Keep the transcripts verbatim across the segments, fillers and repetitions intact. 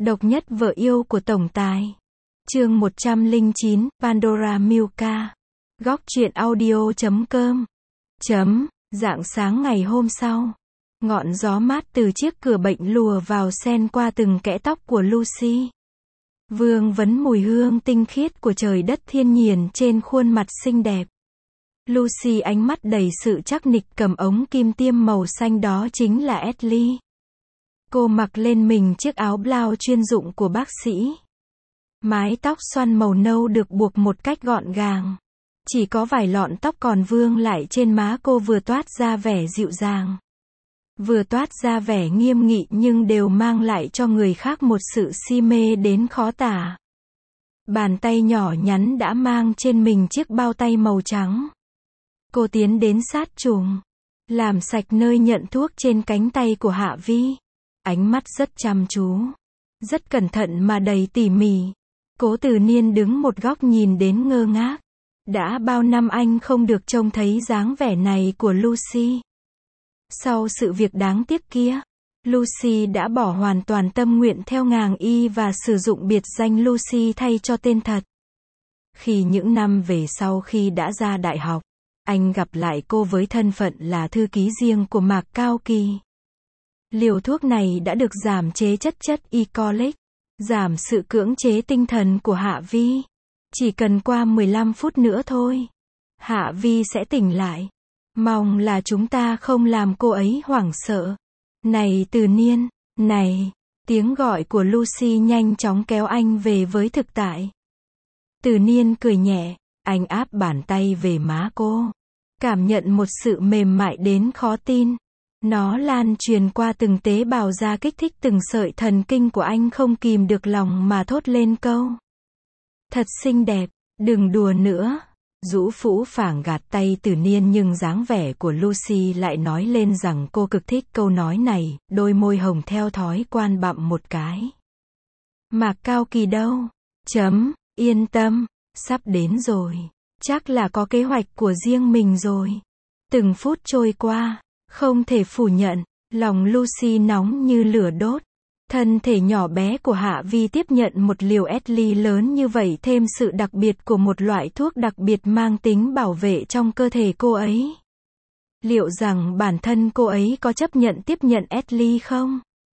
Độc nhất vợ yêu của tổng tài. Chương một trăm lẻ chín, Pandora Milka. Góc truyện audio chấm com. Chấm, rạng sáng ngày hôm sau. Ngọn gió mát từ chiếc cửa bệnh lùa vào xen qua từng kẽ tóc của Lucy. Vương vấn mùi hương tinh khiết của trời đất thiên nhiên trên khuôn mặt xinh đẹp. Lucy ánh mắt đầy sự chắc nịch cầm ống kim tiêm màu xanh, đó chính là Ashley. Cô mặc lên mình chiếc áo blau chuyên dụng của bác sĩ. Mái tóc xoăn màu nâu được buộc một cách gọn gàng. Chỉ có vài lọn tóc còn vương lại trên má cô, vừa toát ra vẻ dịu dàng, vừa toát ra vẻ nghiêm nghị, nhưng đều mang lại cho người khác một sự si mê đến khó tả. Bàn tay nhỏ nhắn đã mang trên mình chiếc bao tay màu trắng. Cô tiến đến sát chuồng, làm sạch nơi nhận thuốc trên cánh tay của Hạ Vi. Ánh mắt rất chăm chú, rất cẩn thận mà đầy tỉ mỉ. Cố Từ Niên đứng một góc nhìn đến ngơ ngác. Đã bao năm anh không được trông thấy dáng vẻ này của Lucy. Sau sự việc đáng tiếc kia, Lucy đã bỏ hoàn toàn tâm nguyện theo ngàng y và sử dụng biệt danh Lucy thay cho tên thật. Khi những năm về sau, khi đã ra đại học, anh gặp lại cô với thân phận là thư ký riêng của Mạc Cao Kỳ. Liều thuốc này đã được giảm chế chất chất Icolic, giảm sự cưỡng chế tinh thần của Hạ Vi. Chỉ cần qua mười lăm phút nữa thôi, Hạ Vi sẽ tỉnh lại. Mong là chúng ta không làm cô ấy hoảng sợ. Này Từ Niên, này, tiếng gọi của Lucy nhanh chóng kéo anh về với thực tại. Từ Niên cười nhẹ, anh áp bàn tay về má cô, cảm nhận một sự mềm mại đến khó tin. Nó lan truyền qua từng tế bào da, kích thích từng sợi thần kinh của anh, không kìm được lòng mà thốt lên câu: thật xinh đẹp, đừng đùa nữa. Dũ Phũ Phàng gạt tay Từ Niên, nhưng dáng vẻ của Lucy lại nói lên rằng cô cực thích câu nói này. Đôi môi hồng theo thói quen bặm một cái. Mạc Cao Kỳ đâu? Chấm, yên tâm, sắp đến rồi. Chắc là có kế hoạch của riêng mình rồi. Từng phút trôi qua, không thể phủ nhận, lòng Lucy nóng như lửa đốt. Thân thể nhỏ bé của Hạ Vi tiếp nhận một liều Ashley lớn như vậy, thêm sự đặc biệt của một loại thuốc đặc biệt mang tính bảo vệ trong cơ thể cô ấy. Liệu rằng bản thân cô ấy có chấp nhận tiếp nhận Ashley không?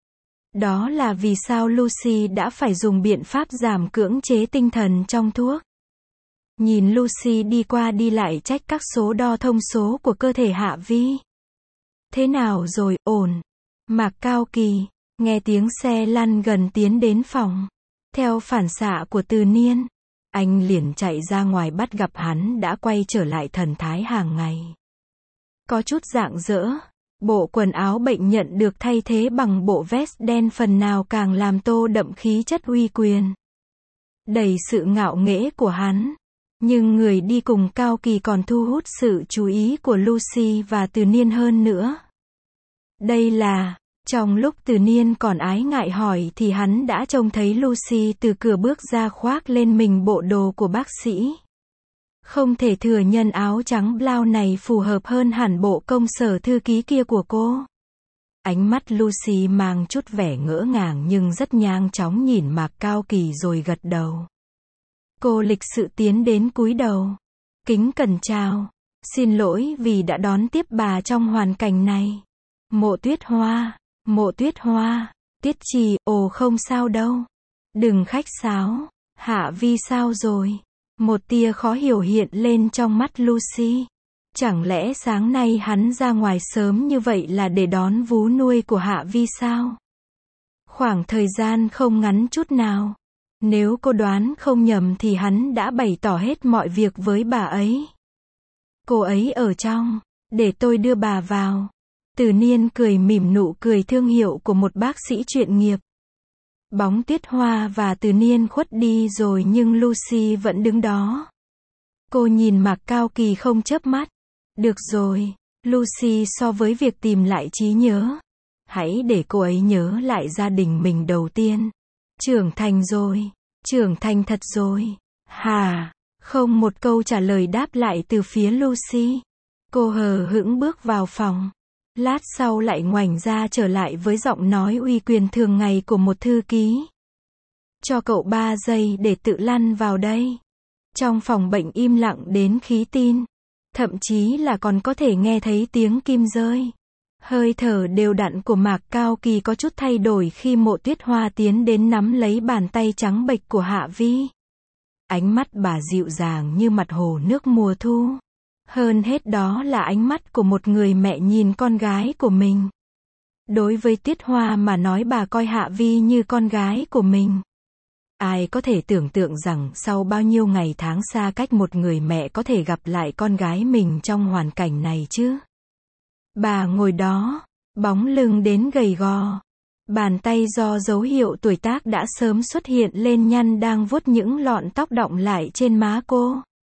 Đó là vì sao Lucy đã phải dùng biện pháp giảm cưỡng chế tinh thần trong thuốc. Nhìn Lucy đi qua đi lại trách các số đo thông số của cơ thể Hạ Vi. Thế nào rồi, ổn? Mạc Cao Kỳ nghe tiếng xe lăn gần tiến đến phòng. Theo phản xạ của Từ Niên, anh liền chạy ra ngoài, bắt gặp hắn đã quay trở lại thần thái hàng ngày. Có chút rạng rỡ, bộ quần áo bệnh nhận được thay thế bằng bộ vest đen, phần nào càng làm tô đậm khí chất uy quyền, đầy sự ngạo nghễ của hắn. Nhưng người đi cùng Cao Kỳ còn thu hút sự chú ý của Lucy và Từ Niên hơn nữa. Đây là... Trong lúc Từ Niên còn ái ngại hỏi thì hắn đã trông thấy Lucy từ cửa bước ra, khoác lên mình bộ đồ của bác sĩ. Không thể thừa nhận áo trắng blau này phù hợp hơn hẳn bộ công sở thư ký kia của cô. Ánh mắt Lucy mang chút vẻ ngỡ ngàng, nhưng rất nhanh chóng nhìn Mạc Cao Kỳ rồi gật đầu. Cô lịch sự tiến đến cúi đầu, kính cẩn chào. Xin lỗi vì đã đón tiếp bà trong hoàn cảnh này. Mộ Tuyết Hoa. Mộ Tuyết Hoa, Tiết Trì, ồ không sao đâu. Đừng khách sáo. Hạ Vi sao rồi? Một tia khó hiểu hiện lên trong mắt Lucy. Chẳng lẽ sáng nay hắn ra ngoài sớm như vậy là để đón vú nuôi của Hạ Vi sao? Khoảng thời gian không ngắn chút nào. Nếu cô đoán không nhầm thì hắn đã bày tỏ hết mọi việc với bà ấy. Cô ấy ở trong, để tôi đưa bà vào. Từ Niên cười mỉm, nụ cười thương hiệu của một bác sĩ chuyên nghiệp. Bóng Tuyết Hoa và Từ Niên khuất đi rồi, nhưng Lucy vẫn đứng đó. Cô nhìn Mạc Cao Kỳ không chớp mắt. Được rồi, Lucy, so với việc tìm lại trí nhớ, hãy để cô ấy nhớ lại gia đình mình đầu tiên. Trưởng thành rồi, trưởng thành thật rồi. Hà, không một câu trả lời đáp lại từ phía Lucy. Cô hờ hững bước vào phòng. Lát sau lại ngoảnh ra trở lại với giọng nói uy quyền thường ngày của một thư ký. Cho cậu ba giây để tự lăn vào đây. Trong phòng bệnh im lặng đến khí tin. Thậm chí là còn có thể nghe thấy tiếng kim rơi. Hơi thở đều đặn của Mạc Cao Kỳ có chút thay đổi khi Mộ Tuyết Hoa tiến đến nắm lấy bàn tay trắng bệch của Hạ Vi. Ánh mắt bà dịu dàng như mặt hồ nước mùa thu. Hơn hết đó là ánh mắt của một người mẹ nhìn con gái của mình. Đối với Tuyết Hoa mà nói, bà coi Hạ Vi như con gái của mình. Ai có thể tưởng tượng rằng sau bao nhiêu ngày tháng xa cách, một người mẹ có thể gặp lại con gái mình trong hoàn cảnh này chứ? Bà ngồi đó, bóng lưng đến gầy gò. Bàn tay do dấu hiệu tuổi tác đã sớm xuất hiện lên nhăn đang vuốt những lọn tóc đọng lại trên má cô.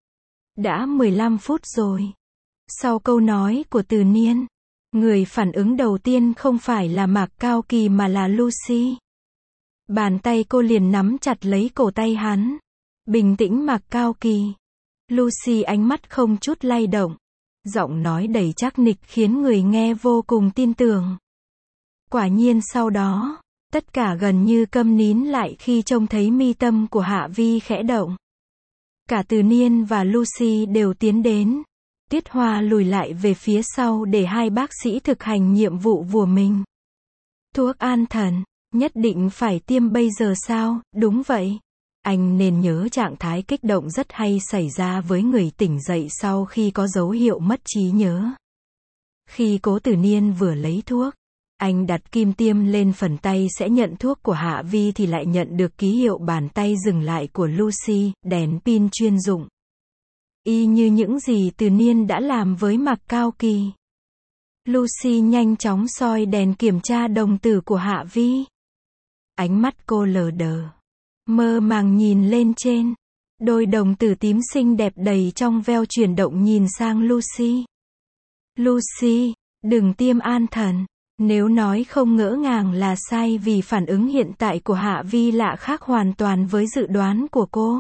Đã mười lăm phút rồi. Sau câu nói của Từ Niên, người phản ứng đầu tiên không phải là Mạc Cao Kỳ mà là Lucy. Bàn tay cô liền nắm chặt lấy cổ tay hắn. Bình tĩnh Mạc Cao Kỳ. Lucy ánh mắt không chút lay động. Giọng nói đầy trắc nịch khiến người nghe vô cùng tin tưởng. Quả nhiên sau đó, tất cả gần như câm nín lại khi trông thấy mi tâm của Hạ Vi khẽ động. Cả Từ Niên và Lucy đều tiến đến. Tuyết Hoa lùi lại về phía sau để hai bác sĩ thực hành nhiệm vụ của mình. Thuốc an thần, nhất định phải tiêm bây giờ sao? Đúng vậy. Anh nên nhớ trạng thái kích động rất hay xảy ra với người tỉnh dậy sau khi có dấu hiệu mất trí nhớ. Khi Cố Từ Niên vừa lấy thuốc, anh đặt kim tiêm lên phần tay sẽ nhận thuốc của Hạ Vi thì lại nhận được ký hiệu bàn tay dừng lại của Lucy, đèn pin chuyên dụng. Y như những gì Từ Niên đã làm với Mạc Cao Kỳ. Lucy nhanh chóng soi đèn kiểm tra đồng tử của Hạ Vi. Ánh mắt cô lờ đờ, mơ màng nhìn lên trên. Đôi đồng tử tím xinh đẹp đầy trong veo chuyển động nhìn sang Lucy. Lucy, đừng tiêm an thần. Nếu nói không ngỡ ngàng là sai, vì phản ứng hiện tại của Hạ Vi lạ khác hoàn toàn với dự đoán của cô.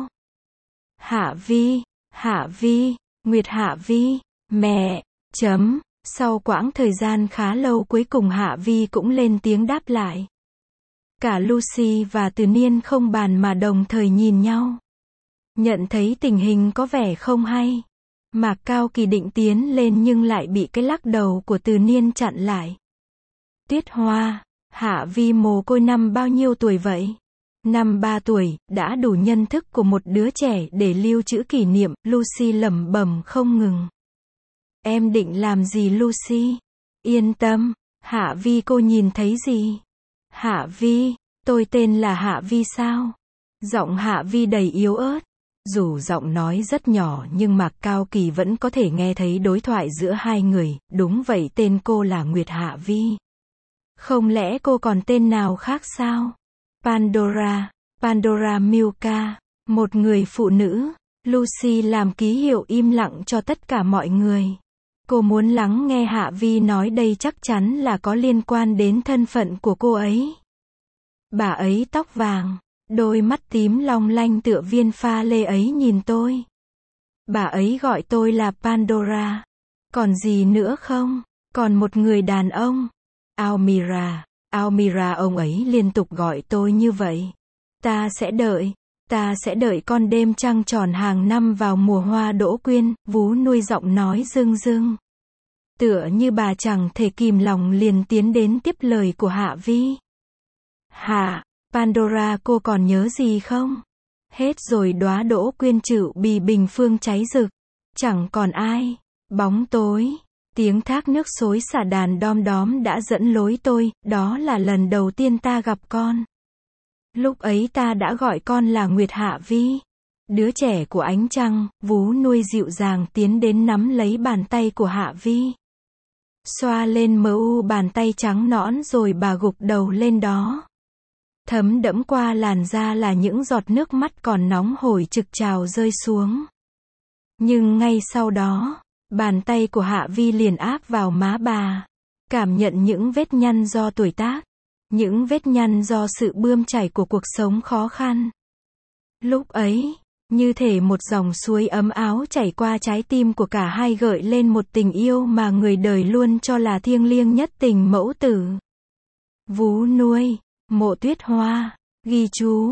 Hạ Vi, Hạ Vi, Nguyệt Hạ Vi, mẹ, chấm. Sau quãng thời gian khá lâu cuối cùng Hạ Vi cũng lên tiếng đáp lại. Cả Lucy và Từ Niên không bàn mà đồng thời nhìn nhau. Nhận thấy tình hình có vẻ không hay, Mạc Cao Kỳ định tiến lên nhưng lại bị cái lắc đầu của Từ Niên chặn lại. Tuyết Hoa, Hạ Vi mồ côi năm bao nhiêu tuổi vậy? Năm ba tuổi, đã đủ nhân thức của một đứa trẻ để lưu trữ kỷ niệm, Lucy lẩm bẩm không ngừng. Em định làm gì Lucy? Yên tâm, Hạ Vi cô nhìn thấy gì? Hạ Vi, tôi tên là Hạ Vi sao? Giọng Hạ Vi đầy yếu ớt. Dù giọng nói rất nhỏ nhưng Mạc Cao Kỳ vẫn có thể nghe thấy đối thoại giữa hai người. Đúng vậy, tên cô là Nguyệt Hạ Vi. Không lẽ cô còn tên nào khác sao? Pandora, Pandora Milka, một người phụ nữ. Lucy làm ký hiệu im lặng cho tất cả mọi người. Cô muốn lắng nghe Hạ Vi nói, đây chắc chắn là có liên quan đến thân phận của cô ấy. Bà ấy tóc vàng, đôi mắt tím long lanh tựa viên pha lê ấy nhìn tôi. Bà ấy gọi tôi là Pandora. Còn gì nữa không? Còn một người đàn ông. Almira, Almira, ông ấy liên tục gọi tôi như vậy. Ta sẽ đợi, ta sẽ đợi con đêm trăng tròn hàng năm vào mùa hoa đỗ quyên, vú nuôi giọng nói rưng rưng. Tựa như bà chẳng thể kìm lòng liền tiến đến tiếp lời của Hạ Vi. Hạ, Pandora, cô còn nhớ gì không? Hết rồi, đóa đỗ quyên chự bì bình phương cháy rực. Chẳng còn ai. Bóng tối. Tiếng thác nước xối xả đàn đom đóm đã dẫn lối tôi, đó là lần đầu tiên ta gặp con. Lúc ấy ta đã gọi con là Nguyệt Hạ Vi. Đứa trẻ của ánh trăng, vú nuôi dịu dàng tiến đến nắm lấy bàn tay của Hạ Vi. Xoa lên mờ u bàn tay trắng nõn rồi bà gục đầu lên đó. Thấm đẫm qua làn da là những giọt nước mắt còn nóng hổi trực trào rơi xuống. Nhưng ngay sau đó, bàn tay của Hạ Vi liền áp vào má bà. Cảm nhận những vết nhăn do tuổi tác. Những vết nhăn do sự bươn chải của cuộc sống khó khăn. Lúc ấy, như thể một dòng suối ấm áo chảy qua trái tim của cả hai, gợi lên một tình yêu mà người đời luôn cho là thiêng liêng nhất, tình mẫu tử. Vú nuôi, Mộ Tuyết Hoa, ghi chú,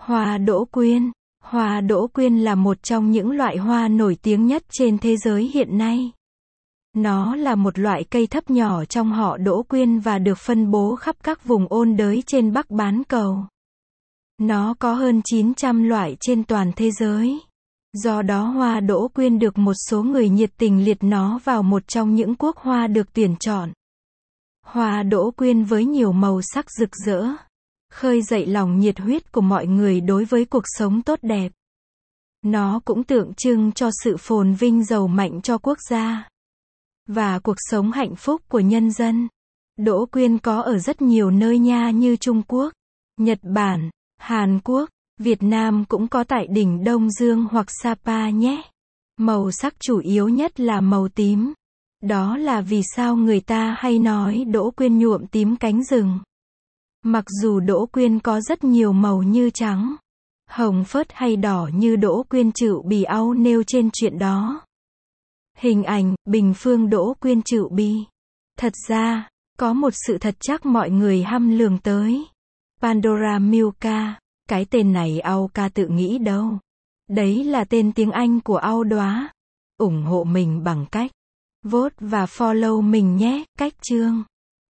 Hoa đỗ quyên. Hoa đỗ quyên là một trong những loại hoa nổi tiếng nhất trên thế giới hiện nay. Nó là một loại cây thấp nhỏ trong họ đỗ quyên và được phân bố khắp các vùng ôn đới trên Bắc bán cầu. Nó có hơn chín trăm loại trên toàn thế giới. Do đó hoa đỗ quyên được một số người nhiệt tình liệt nó vào một trong những quốc hoa được tuyển chọn. Hoa đỗ quyên với nhiều màu sắc rực rỡ, khơi dậy lòng nhiệt huyết của mọi người đối với cuộc sống tốt đẹp. Nó cũng tượng trưng cho sự phồn vinh giàu mạnh cho quốc gia và cuộc sống hạnh phúc của nhân dân. Đỗ quyên có ở rất nhiều nơi nha, như Trung Quốc, Nhật Bản, Hàn Quốc, Việt Nam cũng có tại đỉnh Đông Dương hoặc Sapa nhé. Màu sắc chủ yếu nhất là màu tím. Đó là vì sao người ta hay nói đỗ quyên nhuộm tím cánh rừng. Mặc dù đỗ quyên có rất nhiều màu như trắng, hồng phớt hay đỏ như đỗ quyên Chự Bì Âu nêu trên chuyện đó. Hình ảnh, bình phương đỗ quyên Chự Bì. Thật ra, có một sự thật chắc mọi người hăm lường tới. Pandora Milka. Cái tên này Âu ca tự nghĩ đâu. Đấy là tên tiếng Anh của Âu Đoá. Ủng hộ mình bằng cách vote và follow mình nhé. Cách chương